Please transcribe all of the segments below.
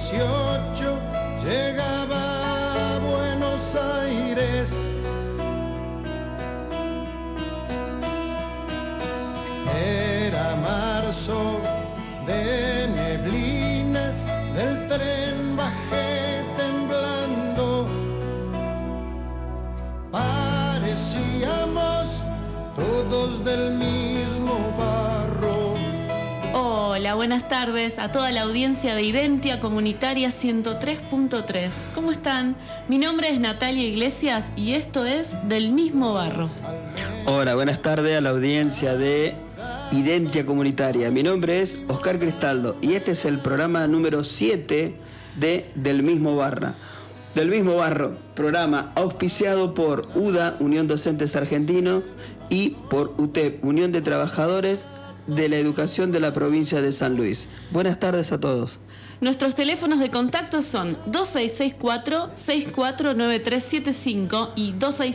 18 llegaba a Buenos Aires. Era marzo de neblinas, del tren bajé temblando. Parecíamos todos del mismo barro. Hola, buenas tardes a toda la audiencia de Identia Comunitaria 103.3. ¿Cómo están? Mi nombre es Natalia Iglesias y esto es Del Mismo Barro. Hola, buenas tardes a la audiencia de Identia Comunitaria. Mi nombre es Oscar Cristaldo y este es el programa número 7 de Del Mismo Barro. Del Mismo Barro, programa auspiciado por UDA, Unión Docentes Argentinos, y por UTEP, Unión de Trabajadores de la Educación de la Provincia de San Luis. Buenas tardes a todos. Nuestros teléfonos de contacto son 2664-649375 y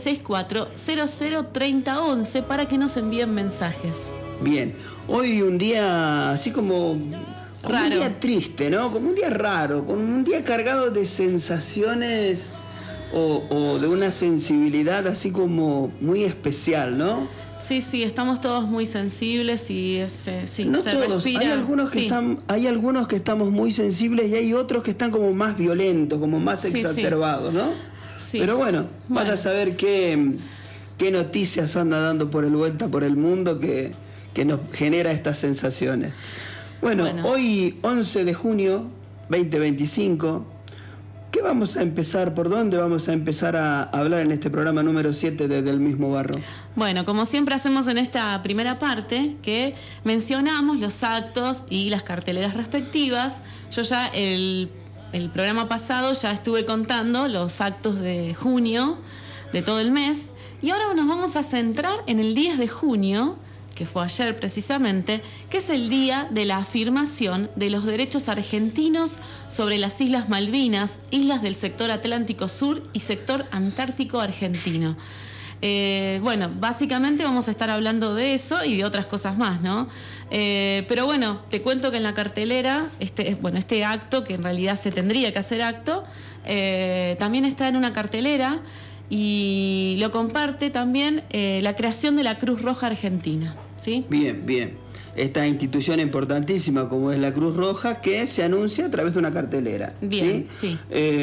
2664-003011 para que nos envíen mensajes. Bien, hoy un día así como un día triste, ¿no? Como un día raro, como un día cargado de sensaciones o de una sensibilidad así como muy especial, ¿no? Sí, estamos todos muy sensibles y no se todos, respira. Hay algunos que estamos muy sensibles y hay otros que están como más violentos, como más exacerbados, ¿no? Sí. Pero bueno, van a saber qué noticias anda dando vuelta por el mundo que nos genera estas sensaciones. Bueno, hoy 11 de junio 2025, ¿qué vamos a empezar? ¿Por dónde vamos a empezar a hablar en este programa número 7 de Del Mismo Barro? Bueno, como siempre hacemos en esta primera parte, que mencionamos los actos y las carteleras respectivas. Yo ya el programa pasado ya estuve contando los actos de junio de todo el mes y ahora nos vamos a centrar en el 10 de junio, que fue ayer precisamente, que es el día de la afirmación de los derechos argentinos sobre las Islas Malvinas, islas del sector Atlántico Sur y sector Antártico Argentino. Bueno, básicamente vamos a estar hablando de eso y de otras cosas más, ¿no? Pero bueno, te cuento que en la cartelera, este acto, que en realidad se tendría que hacer acto, también está en una cartelera y lo comparte también la creación de la Cruz Roja Argentina, ¿sí? Bien. Esta institución importantísima como es la Cruz Roja que se anuncia a través de una cartelera. Bien, sí.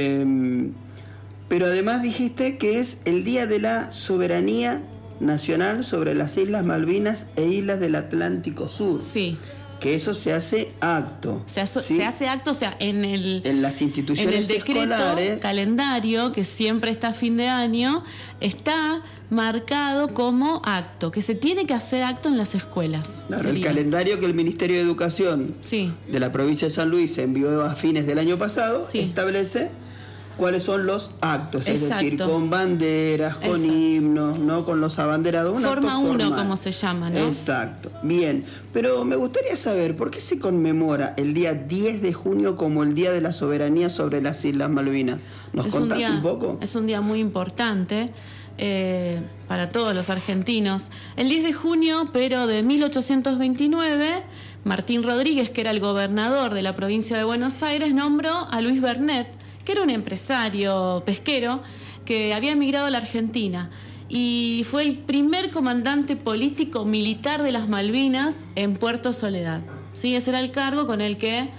Pero además dijiste que es el Día de la Soberanía Nacional sobre las Islas Malvinas e Islas del Atlántico Sur. Sí. Que eso se hace acto. Se hace acto, o sea, en las instituciones en el decreto escolares, calendario, que siempre está a fin de año, está marcado como acto, que se tiene que hacer acto en las escuelas. Claro, el calendario que el Ministerio de Educación de la provincia de San Luis envió a fines del año pasado, establece cuáles son los actos, es decir, con banderas, con himnos, ¿no? Con los abanderados. Forma 1, como se llama, ¿no? Exacto. Bien, pero me gustaría saber, ¿por qué se conmemora el día 10 de junio como el Día de la Soberanía sobre las Islas Malvinas? ¿Nos contás un poco? Es un día muy importante para todos los argentinos. El 10 de junio, pero de 1829, Martín Rodríguez, que era el gobernador de la provincia de Buenos Aires, nombró a Luis Bernet, que era un empresario pesquero que había emigrado a la Argentina y fue el primer comandante político militar de las Malvinas en Puerto Soledad. Sí, ese era el cargo con el que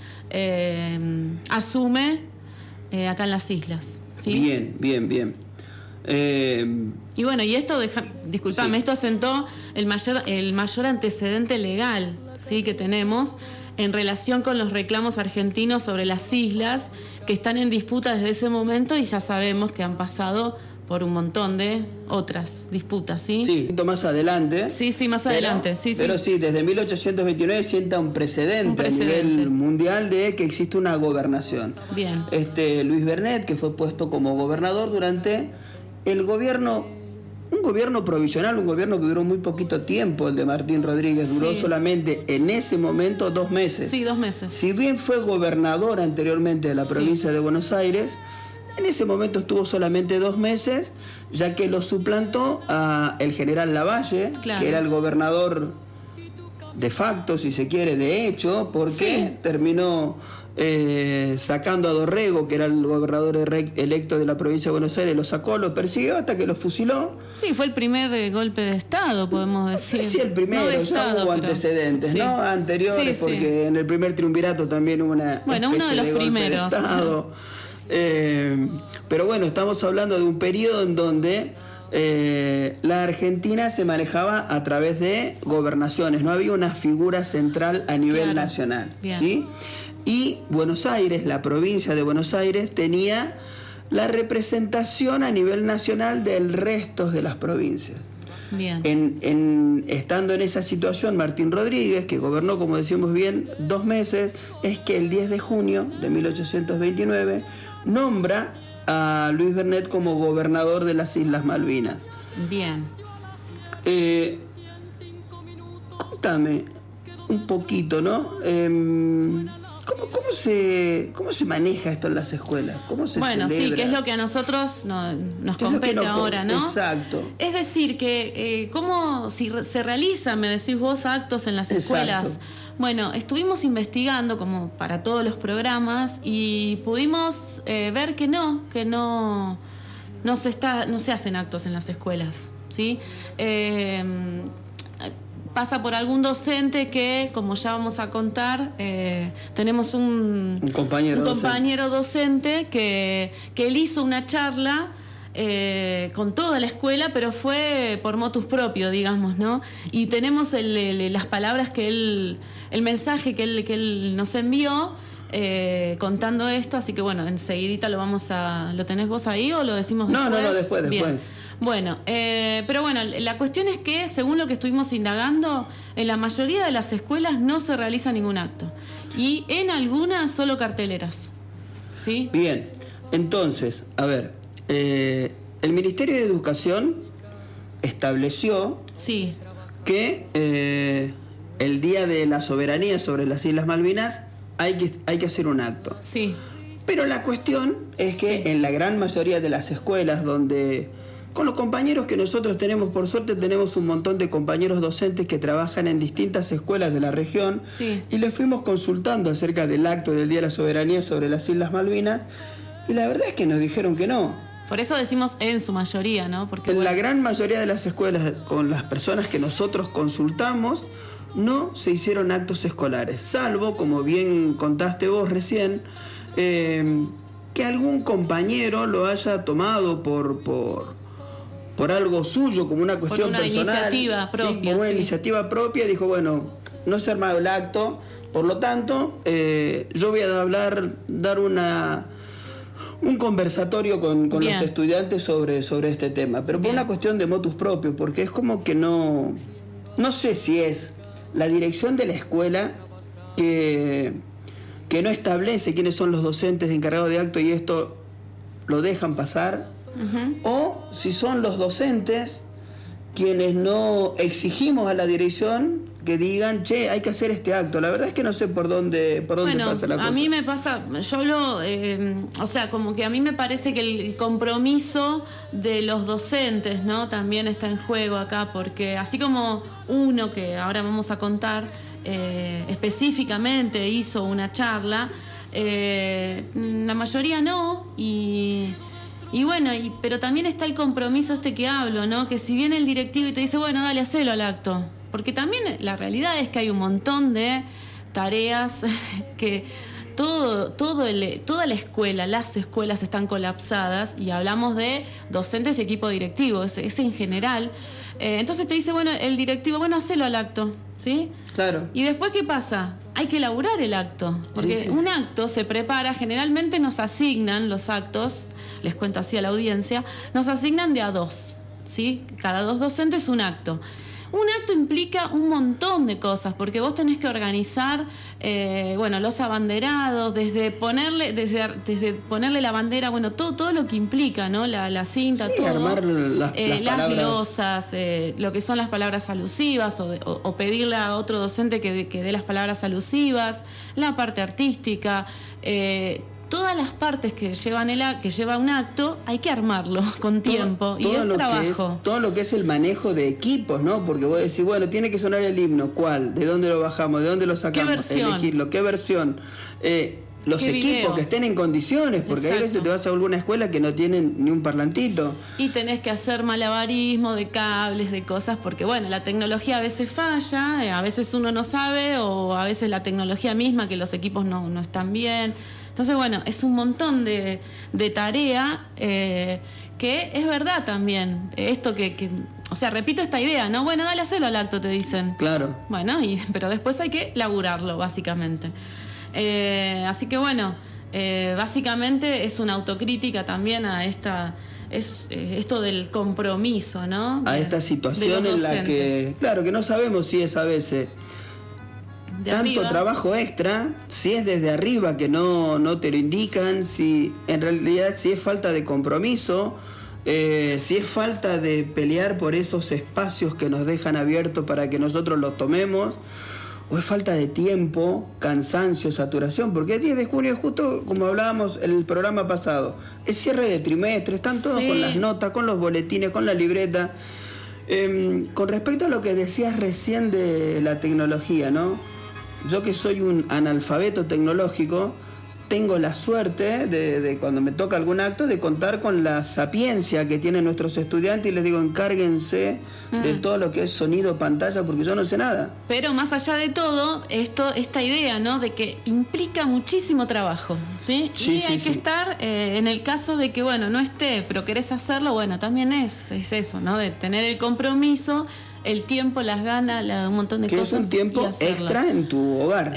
asume acá en las islas. ¿Sí? Bien. Y bueno, y esto, disculpame, esto asentó el mayor antecedente legal, ¿sí?, que tenemos en relación con los reclamos argentinos sobre las islas que están en disputa desde ese momento y ya sabemos que han pasado por un montón de otras disputas, ¿sí? Sí, más adelante. Sí, más adelante. Pero sí, desde 1829 sienta un precedente a nivel mundial de que existe una gobernación. Bien. Luis Bernet, que fue puesto como gobernador durante el gobierno, un gobierno provisional, un gobierno que duró muy poquito tiempo, el de Martín Rodríguez, duró solamente en ese momento 2 meses. Sí, 2 meses. Si bien fue gobernador anteriormente de la provincia de Buenos Aires, en ese momento estuvo solamente 2 meses, ya que lo suplantó a el general Lavalle, que era el gobernador de facto, si se quiere, de hecho, porque terminó sacando a Dorrego, que era el gobernador electo de la provincia de Buenos Aires, lo sacó, lo persiguió hasta que lo fusiló. Sí, fue el primer golpe de Estado, podemos decir. Sí, el primero, ya Estado, hubo antecedentes, ¿no? Anteriores, porque en el primer triunvirato también hubo una uno de los primeros. De Estado. Pero bueno, estamos hablando de un periodo en donde la Argentina se manejaba a través de gobernaciones, no había una figura central a nivel nacional, ¿sí? Y Buenos Aires, la provincia de Buenos Aires, tenía la representación a nivel nacional del resto de las provincias. Bien. Estando en esa situación, Martín Rodríguez, que gobernó, como decimos bien, 2 meses, es que el 10 de junio de 1829 nombra a Luis Bernet como gobernador de las Islas Malvinas. Bien. Contame un poquito, ¿no? ¿Cómo se maneja esto en las escuelas? ¿Cómo se celebra? Sí, que es lo que a nosotros nos compete ahora, ¿no? Exacto. Es decir, que ¿cómo se realizan, me decís vos, actos en las escuelas? Bueno, estuvimos investigando como para todos los programas y pudimos ver que no se hacen actos en las escuelas, ¿sí? Pasa por algún docente que, como ya vamos a contar, tenemos un compañero docente que él hizo una charla con toda la escuela, pero fue por motus propio, digamos, ¿no? Y tenemos las palabras que el mensaje que él nos envió contando esto, así que bueno, enseguidita ¿lo tenés vos ahí o lo decimos después? No, después. Bien. Bueno, pero bueno, la cuestión es que, según lo que estuvimos indagando, en la mayoría de las escuelas no se realiza ningún acto. Y en algunas solo carteleras. ¿Sí? Bien, entonces, a ver, el Ministerio de Educación estableció que el Día de la Soberanía sobre las Islas Malvinas hay que hacer un acto. Sí. Pero la cuestión es que en la gran mayoría de las escuelas donde... Con los compañeros que nosotros tenemos, por suerte tenemos un montón de compañeros docentes que trabajan en distintas escuelas de la región, y les fuimos consultando acerca del acto del Día de la Soberanía sobre las Islas Malvinas, y la verdad es que nos dijeron que no. Por eso decimos en su mayoría, ¿no? Porque en la gran mayoría de las escuelas, con las personas que nosotros consultamos, no se hicieron actos escolares, salvo, como bien contaste vos recién, que algún compañero lo haya tomado por algo suyo, como una cuestión personal. Iniciativa propia. Por una iniciativa propia, dijo, bueno, no se armaba el acto, por lo tanto, yo voy a dar un conversatorio con los estudiantes sobre este tema, pero por una cuestión de motus propio, porque es como que no sé si es la dirección de la escuela que no establece quiénes son los docentes encargados de acto y esto lo dejan pasar, o si son los docentes quienes no exigimos a la dirección que digan, che, hay que hacer este acto. La verdad es que no sé por dónde pasa la cosa. A mí me pasa, como que a mí me parece que el compromiso de los docentes, ¿no? También está en juego acá, porque así como uno que ahora vamos a contar específicamente hizo una charla, la mayoría no, y bueno, pero también está el compromiso que hablo, ¿no? Que si viene el directivo y te dice, bueno, dale, hacelo al acto. Porque también la realidad es que hay un montón de tareas que toda la escuela, las escuelas están colapsadas, y hablamos de docentes y equipo directivo, es en general. Entonces te dice, bueno, el directivo, bueno, hacelo al acto, ¿sí? Claro. Y después, ¿qué pasa? Hay que elaborar el acto, porque un acto se prepara, generalmente nos asignan los actos, les cuento así a la audiencia, nos asignan de a 2, ¿sí? Cada 2 docentes un acto. Un acto implica un montón de cosas, porque vos tenés que organizar, los abanderados, desde ponerle la bandera, bueno, todo lo que implica, ¿no? La cinta, todo. Armar las las glosas, lo que son las palabras alusivas, o pedirle a otro docente que dé las palabras alusivas, la parte artística, todas las partes que lleva un acto hay que armarlo con tiempo y es trabajo. Todo lo que es el manejo de equipos, ¿no? Porque vos decís, bueno, tiene que sonar el himno, ¿cuál? ¿De dónde lo bajamos? ¿De dónde lo sacamos? ¿Qué versión? Elegirlo, ¿qué versión? Los equipos video que estén en condiciones, porque hay veces te vas a alguna escuela que no tienen ni un parlantito. Y tenés que hacer malabarismo de cables, de cosas, porque bueno, la tecnología a veces falla, a veces uno no sabe, o a veces la tecnología misma, que los equipos no están bien. Entonces, bueno, es un montón de tarea que es verdad también. Esto o sea, repito esta idea, ¿no? Bueno, dale, hacelo al acto, te dicen. Claro. Bueno, pero después hay que laburarlo, básicamente. Así que bueno, básicamente es una autocrítica también a esto del compromiso, ¿no? A esta situación en la que, claro, que no sabemos si es a veces tanto arriba, trabajo extra, si es desde arriba que no te lo indican, si en realidad si es falta de compromiso, si es falta de pelear por esos espacios que nos dejan abiertos para que nosotros los tomemos, o es falta de tiempo, cansancio, saturación, porque el 10 de junio, justo como hablábamos en el programa pasado, es cierre de trimestre, están todos con las notas, con los boletines, con la libreta. Con respecto a lo que decías recién de la tecnología, ¿no? Yo que soy un analfabeto tecnológico, tengo la suerte de cuando me toca algún acto de contar con la sapiencia que tienen nuestros estudiantes y les digo, encárguense de todo lo que es sonido, pantalla, porque yo no sé nada. Pero más allá de todo, esta idea, ¿no? De que implica muchísimo trabajo, ¿sí? Y hay que estar, en el caso de que, bueno, no esté, pero querés hacerlo, bueno, también es eso, ¿no? De tener el compromiso, el tiempo, las ganas, un montón de cosas. Que es un tiempo extra en tu hogar.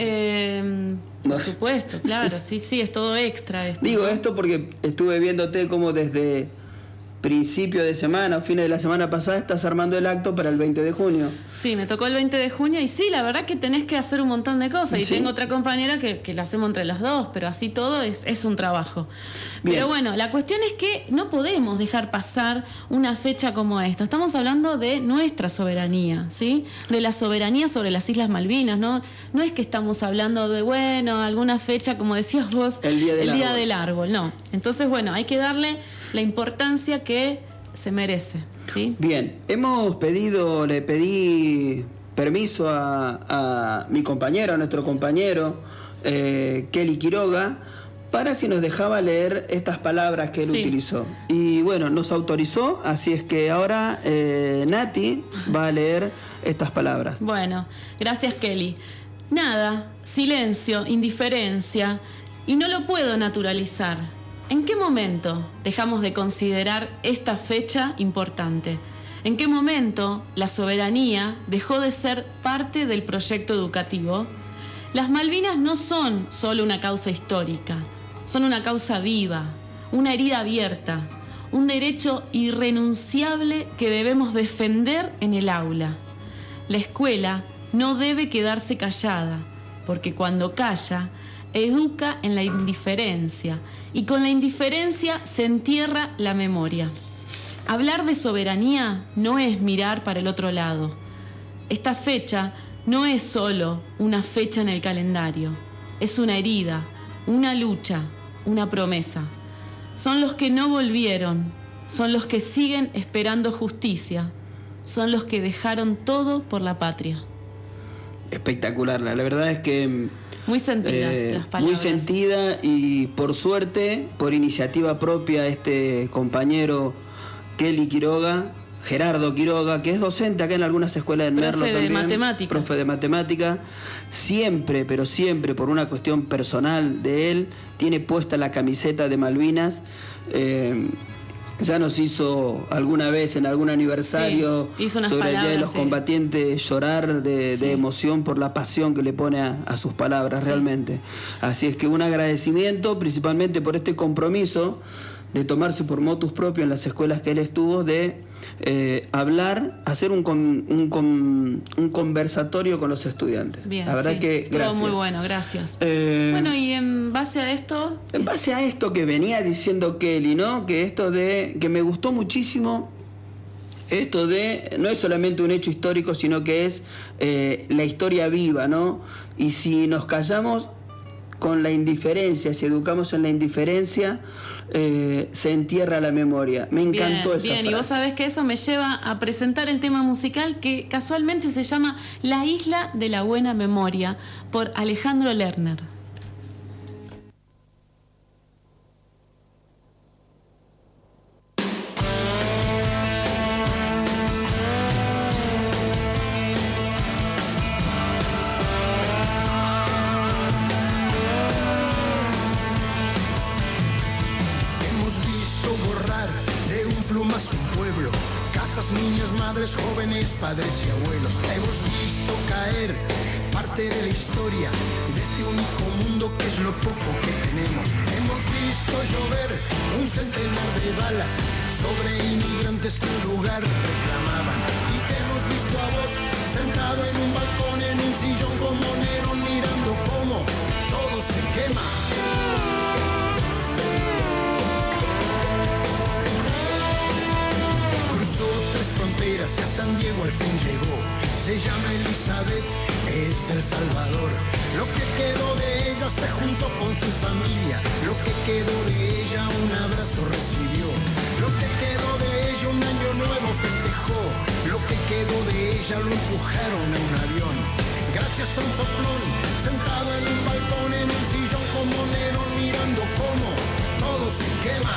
Por supuesto, claro, sí, es todo extra esto. Digo esto porque estuve viéndote como desde principio de semana o fines de la semana pasada estás armando el acto para el 20 de junio. Sí, me tocó el 20 de junio y sí, la verdad que tenés que hacer un montón de cosas. Y tengo otra compañera que la hacemos entre las dos, pero así todo es un trabajo. Bien. Pero bueno, la cuestión es que no podemos dejar pasar una fecha como esta. Estamos hablando de nuestra soberanía, ¿sí? De la soberanía sobre las Islas Malvinas, ¿no? No es que estamos hablando de, bueno, alguna fecha, como decías vos, el Día del Árbol, no. Entonces, bueno, hay que darle la importancia que se merece, ¿sí? Bien, le pedí permiso a mi compañero, a nuestro compañero, Kelly Quiroga, para si nos dejaba leer estas palabras que él utilizó. Y bueno, nos autorizó, así es que ahora Nati va a leer estas palabras. Bueno, gracias Kelly. Nada, silencio, indiferencia, y no lo puedo naturalizar. ¿En qué momento dejamos de considerar esta fecha importante? ¿En qué momento la soberanía dejó de ser parte del proyecto educativo? Las Malvinas no son solo una causa histórica, son una causa viva, una herida abierta, un derecho irrenunciable que debemos defender en el aula. La escuela no debe quedarse callada, porque cuando calla, educa en la indiferencia, y con la indiferencia se entierra la memoria. Hablar de soberanía no es mirar para el otro lado. Esta fecha no es solo una fecha en el calendario, es una herida, una lucha, una promesa. Son los que no volvieron, son los que siguen esperando justicia, son los que dejaron todo por la patria. Espectacular, la verdad es que muy sentidas las palabras. Muy sentida, y por suerte, por iniciativa propia, este compañero Kelly Quiroga, Gerardo Quiroga, que es docente acá en algunas escuelas de Merlo también. Profe de matemática. Siempre, pero siempre, por una cuestión personal de él, tiene puesta la camiseta de Malvinas. Ya nos hizo alguna vez en algún aniversario sobre el Día de los Combatientes llorar de emoción por la pasión que le pone a sus palabras, realmente. Así es que un agradecimiento principalmente por este compromiso de tomarse por motus propio en las escuelas que él estuvo, de hablar, hacer un conversatorio con los estudiantes. Bien, la verdad que gracias. Todo muy bueno, gracias. Bueno, y en base a esto... En base a esto que venía diciendo Kelly, ¿no? Que esto de... que me gustó muchísimo... Esto de... no es solamente un hecho histórico, sino que es la historia viva, ¿no? Y si nos callamos... con la indiferencia, si educamos en la indiferencia, se entierra la memoria. Me encantó esa frase. Y vos sabés que eso me lleva a presentar el tema musical que casualmente se llama La Isla de la Buena Memoria, por Alejandro Lerner. Jóvenes, padres y abuelos, hemos visto caer parte de la historia de este único mundo que es lo poco que tenemos. Hemos visto llover un centenar de balas sobre inmigrantes que un lugar reclamaban. Y te hemos visto a vos sentado en un balcón, en un sillón como Nerón, mirando cómo todo se quema. Hacia San Diego al fin llegó, se llama Elizabeth, es del Salvador. Lo que quedó de ella se juntó con su familia, lo que quedó de ella un abrazo recibió, lo que quedó de ella un año nuevo festejó, lo que quedó de ella lo empujaron a un avión. Gracias a un soplón, sentado en un balcón, en un sillón como Nerón, mirando cómo todo se quema.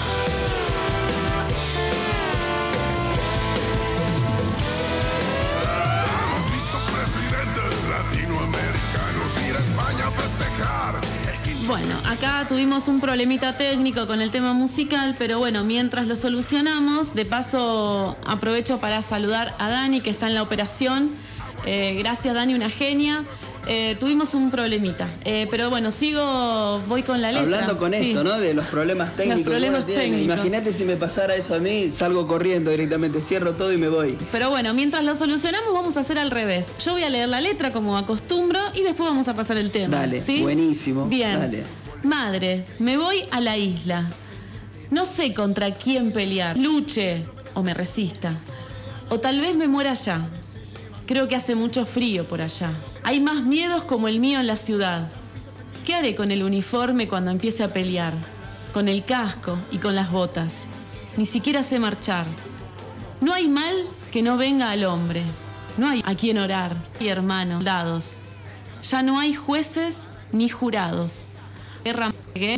Latinoamericanos ir a España a festejar. Bueno, acá tuvimos un problemita técnico con el tema musical, pero bueno, mientras lo solucionamos, de paso aprovecho para saludar a Dani, que está en la operación. Gracias, Dani, una genia. Tuvimos un problemita, pero bueno, voy con la letra. Hablando con esto, ¿no? De los problemas técnicos. Los problemas técnicos. Imagínate si me pasara eso a mí, salgo corriendo directamente, cierro todo y me voy. Pero bueno, mientras lo solucionamos, vamos a hacer al revés. Yo voy a leer la letra como acostumbro y después vamos a pasar el tema. Dale, ¿sí? Buenísimo. Bien. Dale. Madre, me voy a la isla. No sé contra quién pelear. Luche o me resista. O tal vez me muera allá. Creo que hace mucho frío por allá. Hay más miedos como el mío en la ciudad. ¿Qué haré con el uniforme cuando empiece a pelear? Con el casco y con las botas. Ni siquiera sé marchar. No hay mal que no venga al hombre. No hay a quien orar. Y hermanos, soldados. Ya no hay jueces ni jurados. Guerra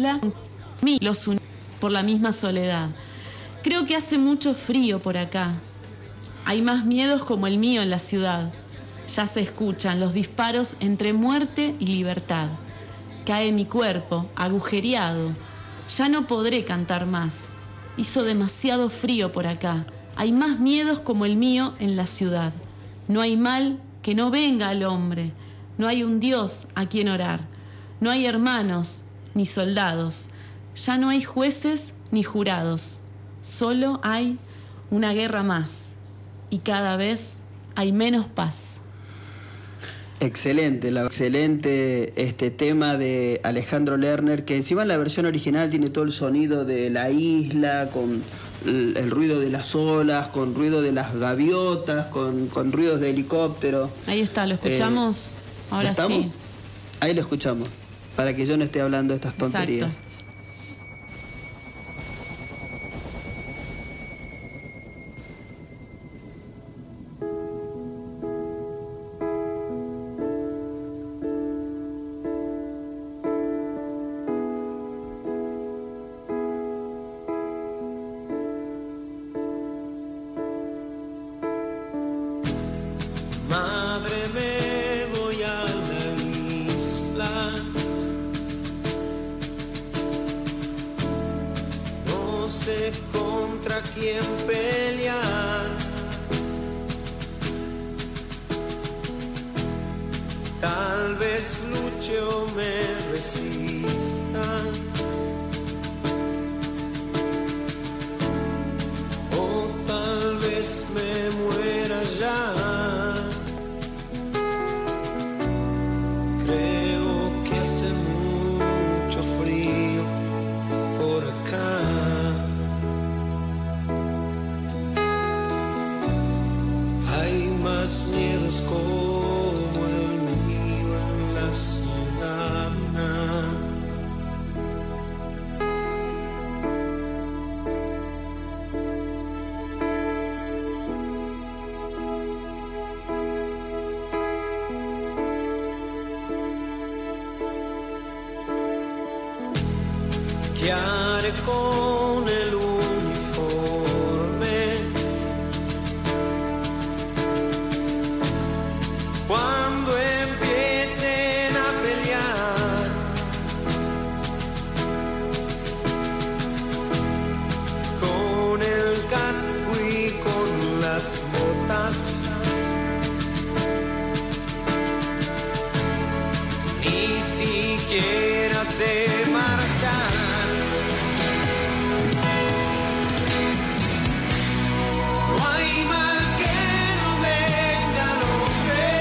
los unidos por la misma soledad. Creo que hace mucho frío por acá. Hay más miedos como el mío en la ciudad. Ya se escuchan los disparos entre muerte y libertad. Cae mi cuerpo, agujereado. Ya no podré cantar más. Hizo demasiado frío por acá. Hay más miedos como el mío en la ciudad. No hay mal que no venga al hombre. No hay un Dios a quien orar. No hay hermanos ni soldados. Ya no hay jueces ni jurados. Solo hay una guerra más. Y cada vez hay menos paz. Excelente este tema de Alejandro Lerner, que encima en la versión original tiene todo el sonido de la isla, con el ruido de las olas, con ruido de las gaviotas, con ruidos de helicóptero. Ahí está, ¿lo escuchamos? Ahora ¿ya estamos? Sí. Ahí lo escuchamos, para que yo no esté hablando de estas tonterías. Exacto. Contra quién pelear. Tal vez luche o me resista. O tal vez me muera ya. Creo que hace mucho frío por acá. Más miedos como el mío en la ciudad. sale con el uniforme. Cuando empiecen a pelear, con el casco y con las botas, ni siquiera se marchan. No hay mal que no venga al hombre.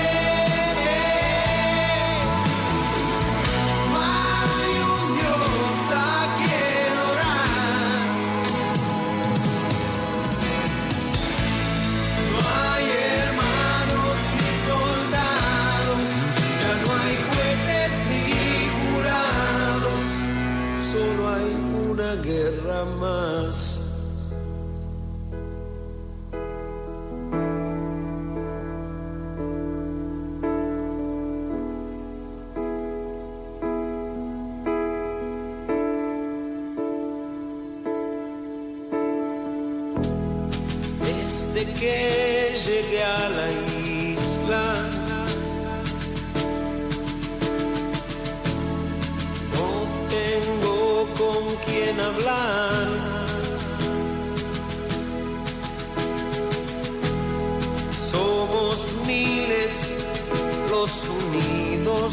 No hay un Dios a quien orar. No hay hermanos ni soldados, ya no hay jueces ni jurados, solo hay una guerra más. Desde que llegué a la isla, no tengo con quién hablar. Somos miles los unidos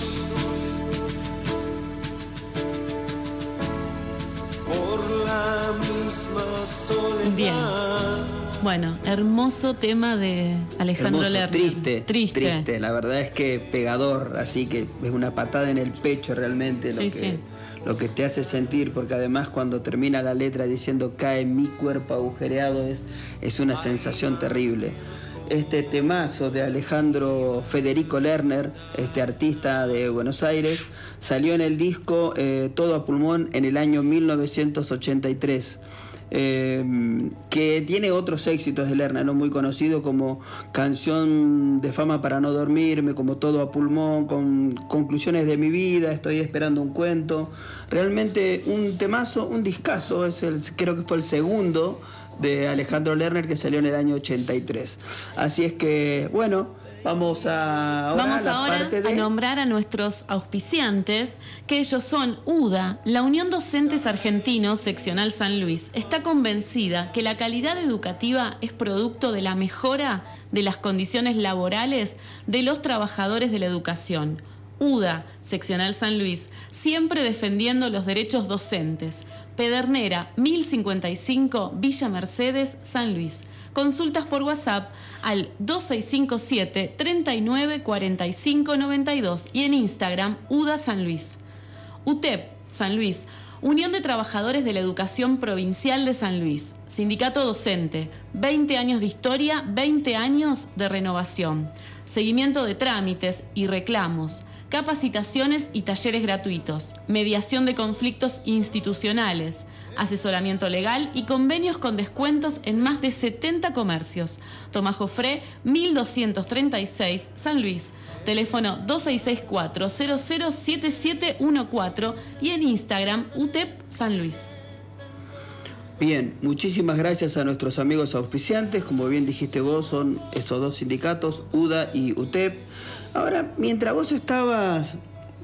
por la misma soledad. Bien. Bueno, hermoso tema de Alejandro Lerner. Triste. La verdad es que pegador, así que es una patada en el pecho realmente lo que te hace sentir, porque además cuando termina la letra diciendo cae mi cuerpo agujereado es una sensación terrible. Este temazo de Alejandro Federico Lerner, este artista de Buenos Aires, salió en el disco Todo a Pulmón en el año 1983. Que tiene otros éxitos de Lerner, ¿no? Muy conocido como Canción de Fama para no dormirme, como Todo a Pulmón, con Conclusiones de mi vida, Estoy esperando un cuento. Realmente un temazo, un discazo, creo que fue el segundo de Alejandro Lerner que salió en el año 83. Así es que, bueno, vamos ahora a nombrar a nuestros auspiciantes, que ellos son UDA. La Unión Docentes Argentinos Seccional San Luis está convencida que la calidad educativa es producto de la mejora de las condiciones laborales de los trabajadores de la educación. UDA Seccional San Luis, siempre defendiendo los derechos docentes. Pedernera 1055, Villa Mercedes, San Luis. Consultas por WhatsApp al 2657 39 45 92 y en Instagram UDA San Luis. UTEP San Luis, Unión de Trabajadores de la Educación Provincial de San Luis. Sindicato docente, 20 años de historia, 20 años de renovación. Seguimiento de trámites y reclamos. Capacitaciones y talleres gratuitos, mediación de conflictos institucionales, asesoramiento legal y convenios con descuentos en más de 70 comercios. Tomás Jofré, 1236, San Luis. Teléfono 2664-007714 y en Instagram UTEP San Luis. Bien, muchísimas gracias a nuestros amigos auspiciantes. Como bien dijiste vos, son estos dos sindicatos, UDA y UTEP. Ahora, mientras vos estabas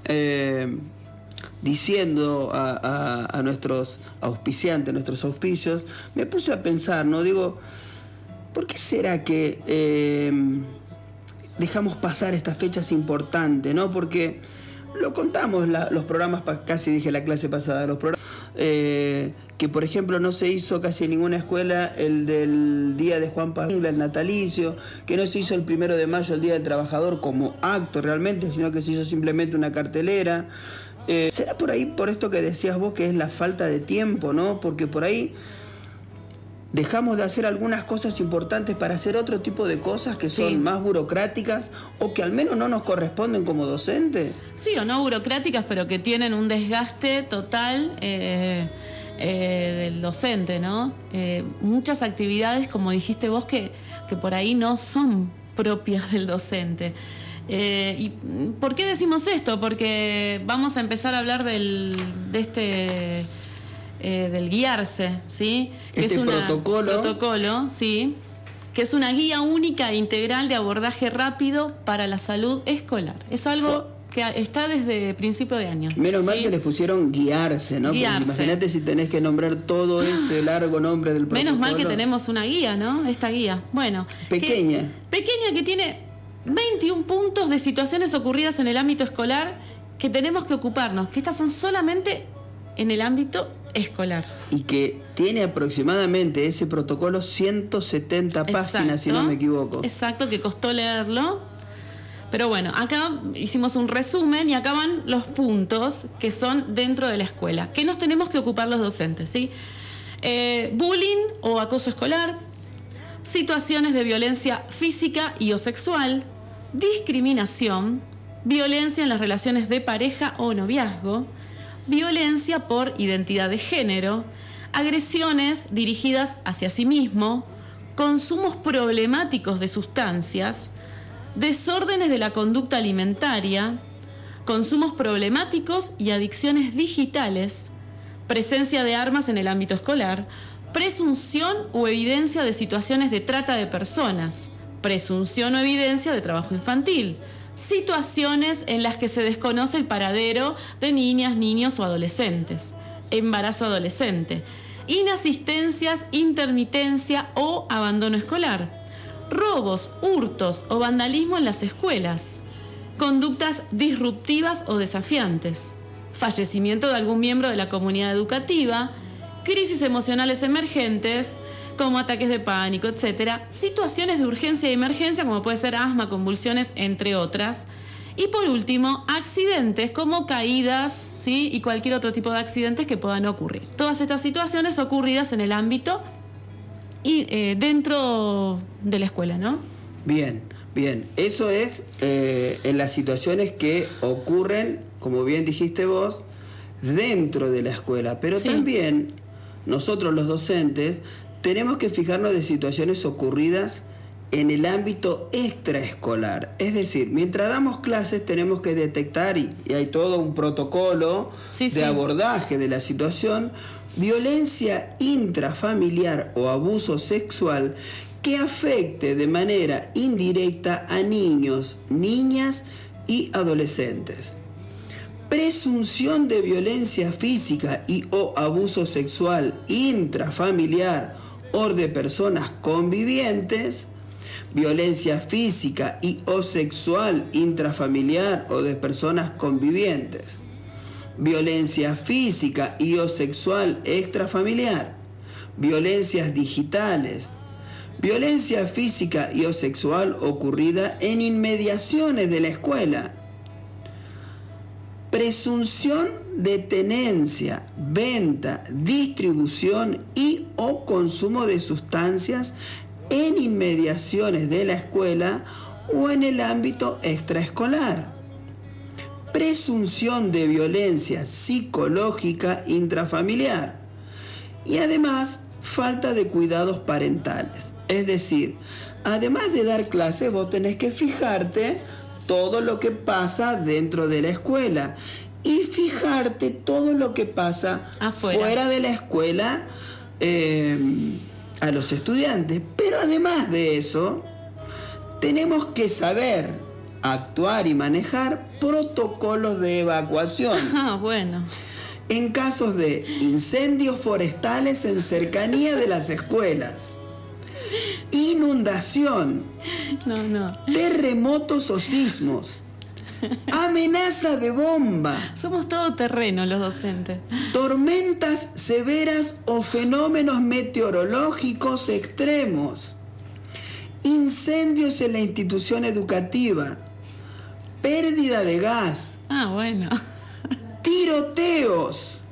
diciendo a nuestros auspiciantes, nuestros auspicios, me puse a pensar, ¿no? Digo, ¿por qué será que dejamos pasar estas fechas importantes, ¿no? Porque lo contamos los programas, casi dije la clase pasada, los programas que por ejemplo no se hizo casi en ninguna escuela el del Día de Juan Pablo, el natalicio, que no se hizo el 1 de mayo, el Día del Trabajador, como acto realmente, sino que se hizo simplemente una cartelera. ¿Será por ahí, por esto que decías vos, que es la falta de tiempo, ¿no? Porque por ahí dejamos de hacer algunas cosas importantes para hacer otro tipo de cosas que son más burocráticas o que al menos no nos corresponden como docente. Sí, o no burocráticas, pero que tienen un desgaste total del docente, ¿no? Muchas actividades, como dijiste vos, que por ahí no son propias del docente. ¿Y por qué decimos esto? Porque vamos a empezar a hablar de este del guiarse, ¿sí? Que es protocolo, sí, que es una guía única e integral de abordaje rápido para la salud escolar. Es algo que está desde principio de año. Menos mal que les pusieron guiarse, ¿no? Porque imagínate si tenés que nombrar todo ese largo nombre del protocolo. Menos mal que tenemos una guía, ¿no? Esta guía. Bueno. Pequeña que tiene 21 puntos de situaciones ocurridas en el ámbito escolar que tenemos que ocuparnos, que estas son solamente en el ámbito escolar. Y que tiene aproximadamente ese protocolo 170 páginas, si no me equivoco. Exacto, que costó leerlo. Pero bueno, acá hicimos un resumen y acá van los puntos que son dentro de la escuela. ¿Qué nos tenemos que ocupar los docentes? ¿Sí? Bullying o acoso escolar, situaciones de violencia física y o sexual, discriminación, violencia en las relaciones de pareja o noviazgo, violencia por identidad de género, agresiones dirigidas hacia sí mismo, consumos problemáticos de sustancias, desórdenes de la conducta alimentaria, consumos problemáticos y adicciones digitales, presencia de armas en el ámbito escolar, presunción o evidencia de situaciones de trata de personas, presunción o evidencia de trabajo infantil, situaciones en las que se desconoce el paradero de niñas, niños o adolescentes, embarazo adolescente, inasistencias, intermitencia o abandono escolar, robos, hurtos o vandalismo en las escuelas, conductas disruptivas o desafiantes, fallecimiento de algún miembro de la comunidad educativa, crisis emocionales emergentes, como ataques de pánico, etcétera, situaciones de urgencia y emergencia, como puede ser asma, convulsiones, entre otras. Y por último, accidentes como caídas, ¿sí? Y cualquier otro tipo de accidentes que puedan ocurrir. Todas estas situaciones ocurridas en el ámbito y dentro de la escuela, ¿no? Bien. Eso es en las situaciones que ocurren, como bien dijiste vos, dentro de la escuela. Pero también nosotros los docentes tenemos que fijarnos de situaciones ocurridas en el ámbito extraescolar. Es decir, mientras damos clases tenemos que detectar, y hay todo un protocolo de abordaje de la situación, violencia intrafamiliar o abuso sexual que afecte de manera indirecta a niños, niñas y adolescentes. Presunción de violencia física y o abuso sexual intrafamiliar o de personas convivientes, violencia física y o sexual intrafamiliar o de personas convivientes, violencia física y o sexual extrafamiliar, violencias digitales, violencia física y o sexual ocurrida en inmediaciones de la escuela, presunción de tenencia, venta, distribución y o consumo de sustancias en inmediaciones de la escuela o en el ámbito extraescolar. Presunción de violencia psicológica intrafamiliar. Y además, falta de cuidados parentales. Es decir, además de dar clases, vos tenés que fijarte todo lo que pasa dentro de la escuela y fijarte todo lo que pasa fuera de la escuela a los estudiantes. Pero además de eso, tenemos que saber actuar y manejar protocolos de evacuación. Bueno. En casos de incendios forestales en cercanía de las escuelas, inundación, terremotos o sismos, amenaza de bomba. Somos todoterreno los docentes. Tormentas severas o fenómenos meteorológicos extremos, incendios en la institución educativa, pérdida de gas, tiroteos,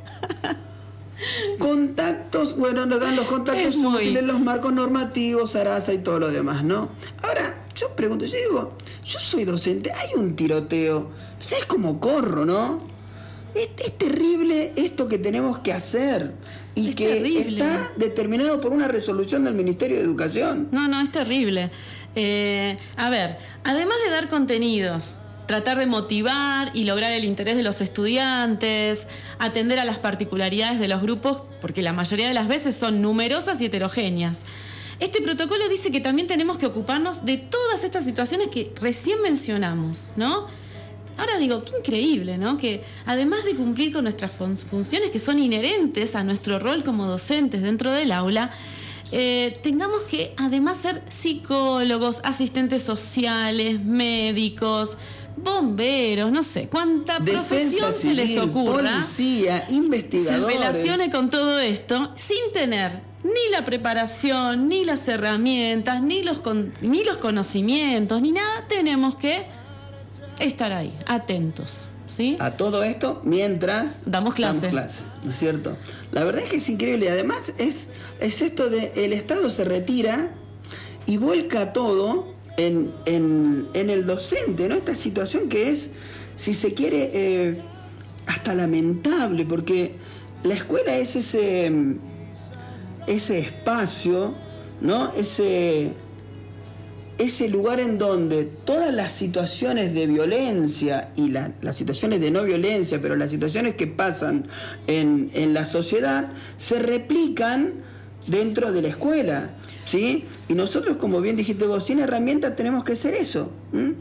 contactos, nos dan los contactos útiles, los marcos normativos, Sarasa y todo lo demás, ¿no? Ahora, yo pregunto, yo soy docente, hay un tiroteo, ¿sabes cómo corro, no? Es terrible esto que tenemos que hacer y es que terrible. Está determinado por una resolución del Ministerio de Educación. No, es terrible. A ver, además de dar contenidos tratar de motivar y lograr el interés de los estudiantes, atender a las particularidades de los grupos, porque la mayoría de las veces son numerosas y heterogéneas. Este protocolo dice que también tenemos que ocuparnos de todas estas situaciones que recién mencionamos, ¿no? Ahora digo, qué increíble, ¿no? Que además de cumplir con nuestras funciones que son inherentes a nuestro rol como docentes dentro del aula, tengamos que además ser psicólogos, asistentes sociales, médicos, bomberos, no sé, cuánta profesión se les ocurra, policía, investigadores, se relacione con todo esto sin tener ni la preparación, ni las herramientas, ni los conocimientos, ni nada. Tenemos que estar ahí, atentos, ¿sí? A todo esto mientras damos clase, ¿no es cierto? La verdad es que es increíble. Además es esto de el Estado se retira y vuelca todo en el docente, ¿no? Esta situación que es, si se quiere, hasta lamentable, porque la escuela es ese espacio, ¿no? Ese lugar en donde todas las situaciones de violencia y las situaciones de no violencia, pero las situaciones que pasan en la sociedad, se replican dentro de la escuela, ¿sí? Y nosotros, como bien dijiste vos, sin herramientas tenemos que hacer eso.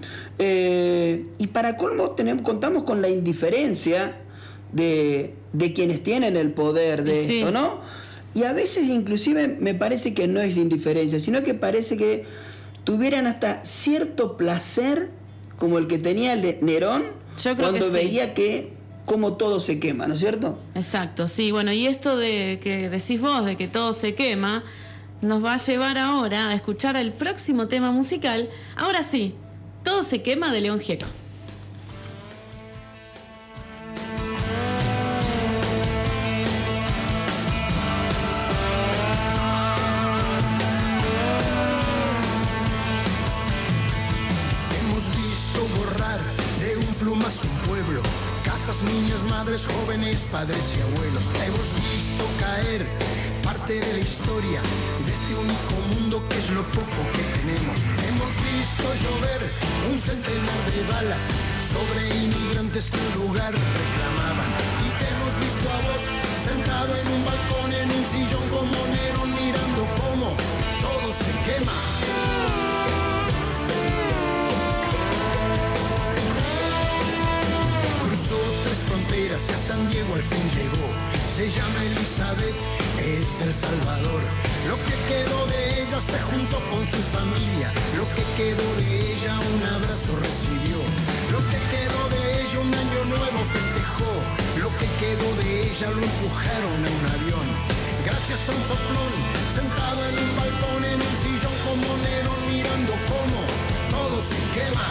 Y para colmo contamos con la indiferencia de quienes tienen el poder de esto, ¿no? Y a veces inclusive me parece que no es indiferencia, sino que parece que tuvieran hasta cierto placer, como el que tenía Nerón, cuando veía que como todo se quema, ¿no es cierto? Exacto, sí. Bueno, y esto de que decís vos, de que todo se quema, nos va a llevar ahora a escuchar el próximo tema musical. Ahora sí, Todo se quema, de León Gieco. Niños, madres, jóvenes, padres y abuelos. Hemos visto caer parte de la historia de este único mundo que es lo poco que tenemos. Hemos visto llover un centenar de balas sobre inmigrantes que un lugar reclamaban. Y te hemos visto a vos sentado en un balcón, en un sillón como Nerón, mirando cómo todo se quema. Hacia San Diego al fin llegó. Se llama Elizabeth, es del Salvador. Lo que quedó de ella se juntó con su familia. Lo que quedó de ella un abrazo recibió. Lo que quedó de ella un año nuevo festejó. Lo que quedó de ella lo empujaron a un avión. Gracias a un soplón, sentado en un balcón, en un sillón como Nerón, mirando cómo todo se quema.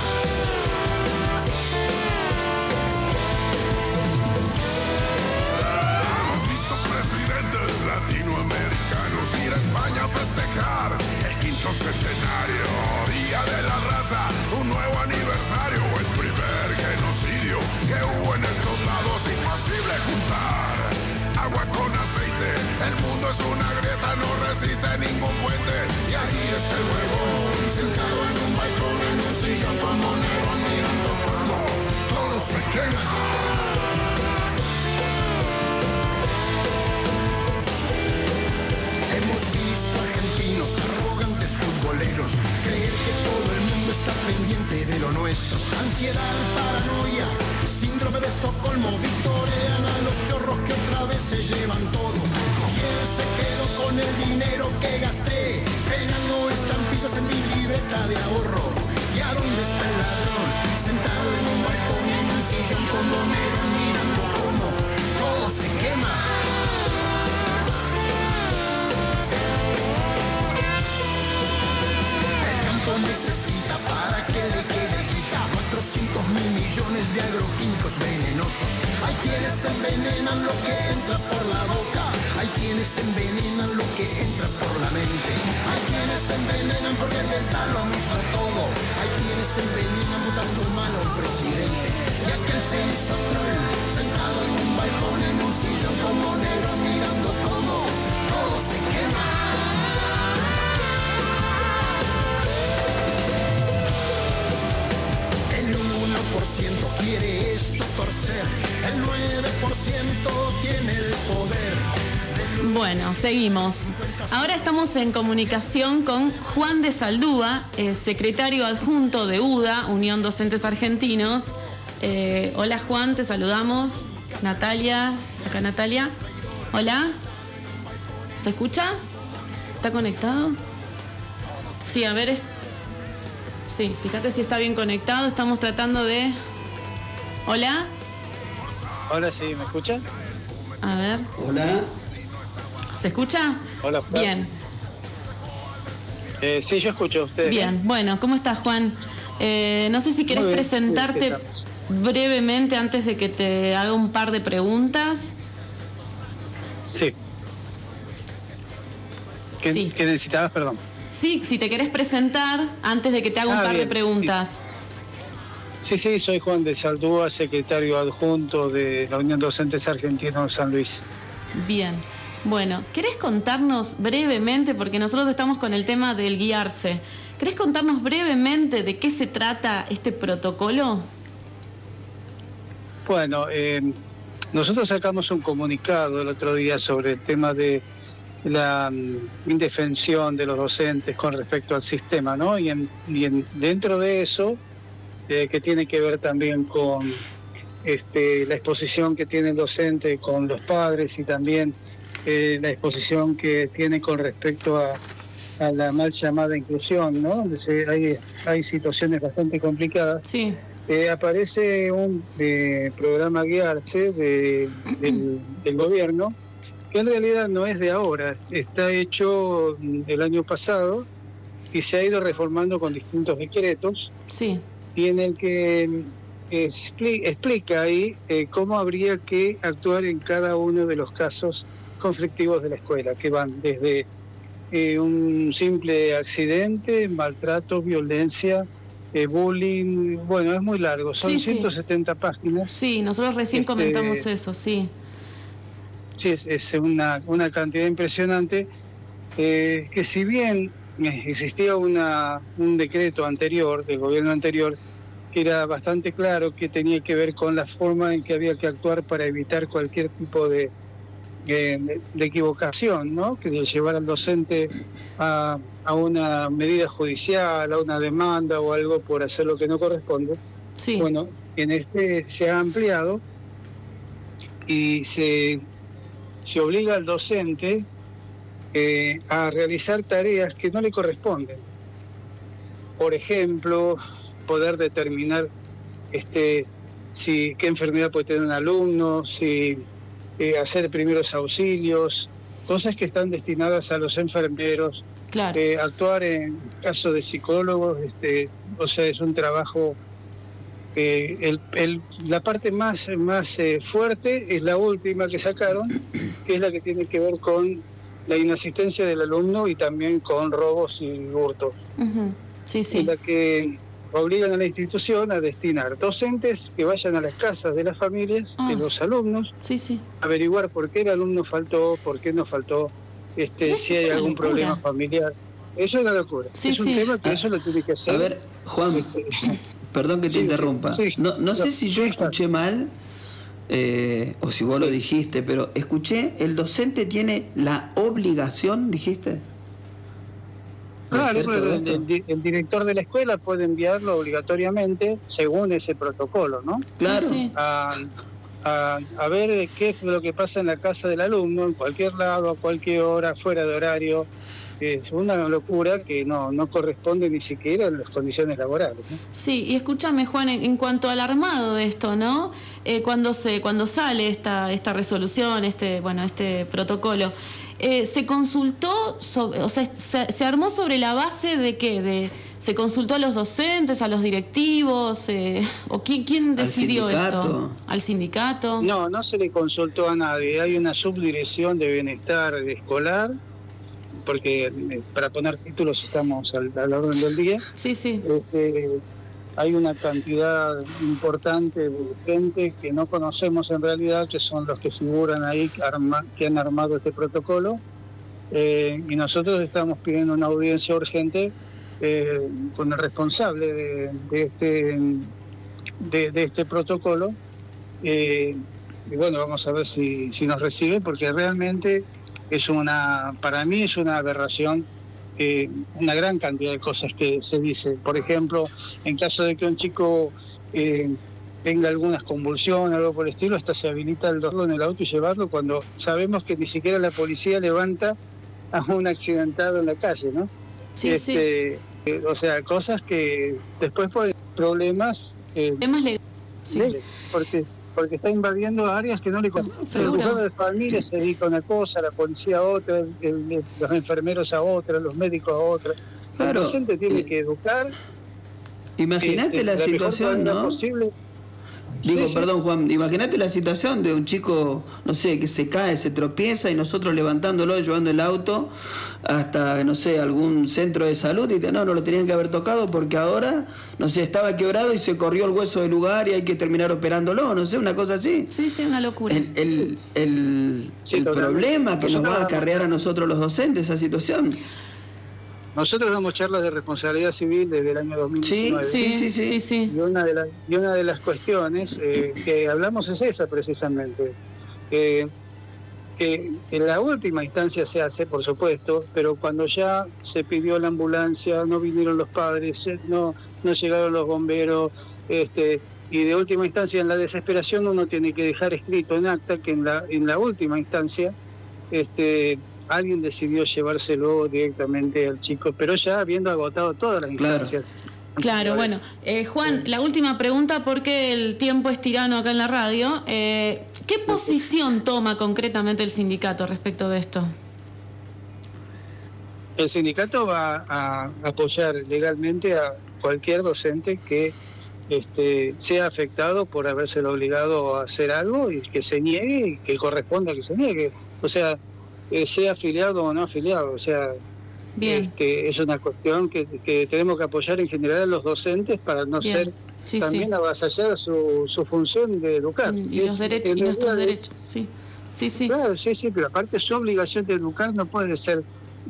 Latinoamericanos ir a España a festejar el 5º centenario, Día de la Raza, un nuevo aniversario, el primer genocidio que hubo en estos lados, imposible juntar agua con aceite, el mundo es una grieta, no resiste ningún puente, y ahí está el huevón, sentado en un balcón, en un sillón como Nerón, mirando cómo todo se quema. Creer que todo el mundo está pendiente de lo nuestro. Ansiedad, paranoia, síndrome de Estocolmo. Victorian a los chorros que otra vez se llevan todo. ¿Quién se quedó con el dinero que gasté? Pegando estampillas en mi libreta de ahorro. ¿Y a dónde está el ladrón? Sentado en un balcón, en un sillón como Nerón, mirando cómo todo se quema. Necesita para que le quede guita 400.000 millones de agroquímicos venenosos. Hay quienes envenenan lo que entra por la boca. Hay quienes envenenan lo que entra por la mente. Hay quienes envenenan porque les da lo mismo todo. Hay quienes envenenan votando mal a un presidente. Y aquel se hizo troll, sentado en un balcón, en un sillón como Nerón, mirando cómo todo se quema. esto torcer. El 9% tiene el poder. Bueno, seguimos. Ahora estamos en comunicación con Juan de Zaldúa, secretario adjunto de UDA, Unión Docentes Argentinos. Hola Juan, te saludamos. Natalia, acá Natalia. Hola. ¿Se escucha? ¿Está conectado? Sí, a ver. Sí, fíjate si está bien conectado. Estamos tratando de... Hola. Hola, sí, ¿me escuchan? A ver. Hola. ¿Se escucha? Hola, Juan. Bien. Sí, yo escucho a ustedes. Bien, bueno, ¿cómo estás, Juan? No sé si querés presentarte brevemente antes de que te haga un par de preguntas. Sí. ¿Qué necesitabas, perdón? Sí, si te querés presentar antes de que te haga un par de preguntas. Sí, soy Juan de Zaldúa, secretario adjunto de la Unión Docentes Argentinos de San Luis. Bien. Bueno, ¿querés contarnos brevemente, porque nosotros estamos con el tema del guiarse, ¿querés contarnos brevemente de qué se trata este protocolo? Bueno, nosotros sacamos un comunicado el otro día sobre el tema de la indefensión de los docentes con respecto al sistema, ¿no? Y dentro de eso, que tiene que ver también con la exposición que tiene el docente con los padres y también la exposición que tiene con respecto a la mal llamada inclusión, ¿no? Hay situaciones bastante complicadas. Sí. Aparece un programa Guiarse del gobierno, que en realidad no es de ahora, está hecho el año pasado y se ha ido reformando con distintos decretos. Sí. Y en el que explica ahí cómo habría que actuar en cada uno de los casos conflictivos de la escuela, que van desde un simple accidente, maltrato, violencia, bullying, bueno, es muy largo, son 170 páginas. Sí, nosotros recién comentamos eso, sí. Sí, es una cantidad impresionante, que si bien existía un decreto anterior, del gobierno anterior, que era bastante claro que tenía que ver con la forma en que había que actuar para evitar cualquier tipo de equivocación, ¿no? Que llevar al docente a una medida judicial, a una demanda o algo por hacer lo que no corresponde. Sí. Bueno, en se ha ampliado y se obliga al docente a realizar tareas que no le corresponden. Por ejemplo, poder determinar qué enfermedad puede tener un alumno, hacer primeros auxilios, cosas que están destinadas a los enfermeros. Claro. Actuar en caso de psicólogos, es un trabajo. La parte más fuerte es la última que sacaron, que es la que tiene que ver con la inasistencia del alumno y también con robos y hurtos. Uh-huh. Sí. En la que obligan a la institución a destinar docentes que vayan a las casas de las familias, de los alumnos, averiguar por qué el alumno faltó, por qué no faltó, si hay algún problema familiar. Eso es una locura. Es un tema que eso lo tiene que hacer. A ver, Juan, perdón que te interrumpa. No sé si yo escuché mal, o si vos lo dijiste, pero escuché, el docente tiene la obligación, dijiste. Claro, el director de la escuela puede enviarlo obligatoriamente según ese protocolo, ¿no? Claro. A ver qué es lo que pasa en la casa del alumno, en cualquier lado, a cualquier hora, fuera de horario. Es una locura que no corresponde ni siquiera a las condiciones laborales, ¿no? Sí, y escúchame, Juan, en cuanto al armado de esto, ¿no? Cuando sale esta resolución, este protocolo, ¿se consultó, se armó sobre la base de qué? ¿Se consultó a los docentes, a los directivos? ¿O quién decidió esto? ¿Al sindicato? No se le consultó a nadie. Hay una subdirección de bienestar escolar, porque para poner títulos estamos a la orden del día. Sí. Hay una cantidad importante de gente que no conocemos en realidad, que son los que figuran ahí, que han armado este protocolo, y nosotros estamos pidiendo una audiencia urgente con el responsable de este protocolo, y bueno, vamos a ver si nos recibe, porque realmente para mí es una aberración, una gran cantidad de cosas que se dicen. Por ejemplo, en caso de que un chico tenga algunas convulsiones, algo por el estilo, hasta se habilita el dorlo en el auto y llevarlo, cuando sabemos que ni siquiera la policía levanta a un accidentado en la calle, ¿no? Sí, o sea, cosas que después pueden problemas legales, sí. porque está invadiendo áreas que no le corresponden. El juzgado de familia se dedica a una cosa, la policía a otra, los enfermeros a otra, los médicos a otra. Claro, el docente tiene que educar. Imagínate la situación, ¿no? Posible. Digo, perdón, Juan, imagínate la situación de un chico, no sé, que se cae, se tropieza y nosotros levantándolo, llevando el auto hasta, no sé, algún centro de salud y no lo tenían que haber tocado porque ahora, no sé, estaba quebrado y se corrió el hueso del lugar y hay que terminar operándolo, no sé, una cosa así. Sí, una locura. El problema que nos va a acarrear a nosotros los docentes esa situación. Nosotros damos charlas de responsabilidad civil desde el año 2019. Sí. Y una de las cuestiones que hablamos es esa precisamente. Que en la última instancia se hace, por supuesto, pero cuando ya se pidió la ambulancia, no vinieron los padres, no llegaron los bomberos, y de última instancia en la desesperación uno tiene que dejar escrito en acta que en la última instancia alguien decidió llevárselo directamente al chico, pero ya habiendo agotado todas las instancias. Claro, bueno. Juan, la última pregunta, porque el tiempo es tirano acá en la radio. ¿Qué posición toma concretamente el sindicato respecto de esto? El sindicato va a apoyar legalmente a cualquier docente que sea afectado por habérselo obligado a hacer algo y que se niegue y que corresponda que se niegue. O sea, sea afiliado o no afiliado, o sea, es una cuestión que tenemos que apoyar en general a los docentes para no ser también avasallar su función de educar. Y los derechos, y nuestros derechos, sí. Claro, sí, pero aparte su obligación de educar no puede ser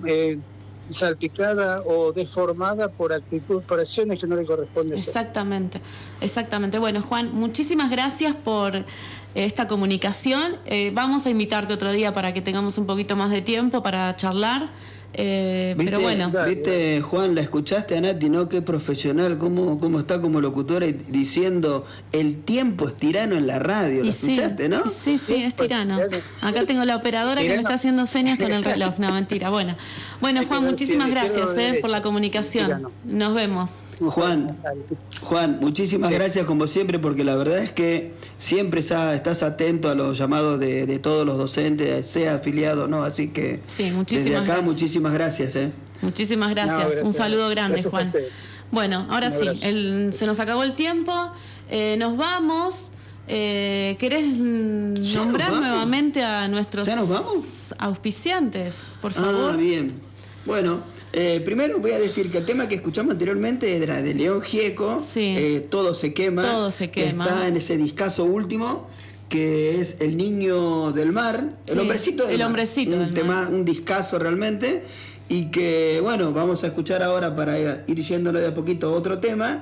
salpicada o deformada por acciones que no le corresponden. Exactamente. Bueno, Juan, muchísimas gracias por esta comunicación. Vamos a invitarte otro día para que tengamos un poquito más de tiempo para charlar. Pero bueno. ¿Viste, Juan? ¿La escuchaste a Nati, no? Qué profesional, cómo está como locutora diciendo el tiempo es tirano en la radio. ¿La escuchaste, no? Sí, es tirano. Acá tengo la operadora que me está haciendo señas con el reloj. No, mentira. Bueno, Juan, muchísimas gracias por la comunicación. Nos vemos. Juan, muchísimas gracias como siempre, porque la verdad es que siempre estás atento a los llamados de todos los docentes, sea afiliado o no, así que desde acá gracias. Muchísimas gracias. Muchísimas gracias. Un saludo grande, gracias, Juan. Bueno, ahora se nos acabó el tiempo, nos vamos. ¿Querés nombrar nuevamente a nuestros auspiciantes, por favor? Bien. Bueno, primero voy a decir que el tema que escuchamos anteriormente era de León Gieco, Todo se quema, que está en ese discazo último, que es El niño del mar, el hombrecito del mar. Un discazo realmente, y que bueno, vamos a escuchar ahora para ir yéndolo de a poquito otro tema.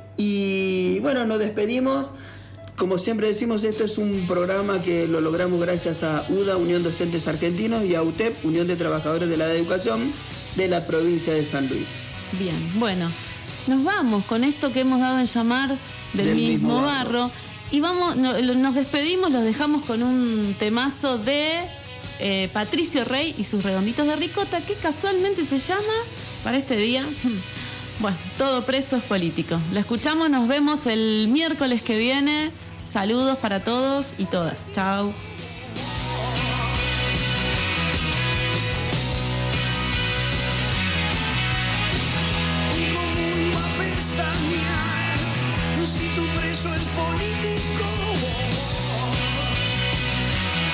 Y bueno, nos despedimos. Como siempre decimos, este es un programa que lo logramos gracias a UDA, Unión Docentes Argentinos, y a UTEP, Unión de Trabajadores de la Educación de la provincia de San Luis. Bien, bueno, nos vamos con esto que hemos dado en llamar del mismo barro. Y nos despedimos, los dejamos con un temazo de Patricio Rey y sus redonditos de ricota, que casualmente se llama, para este día, bueno, todo preso es político. Lo escuchamos, nos vemos el miércoles que viene. Saludos para todos y todas. Chao.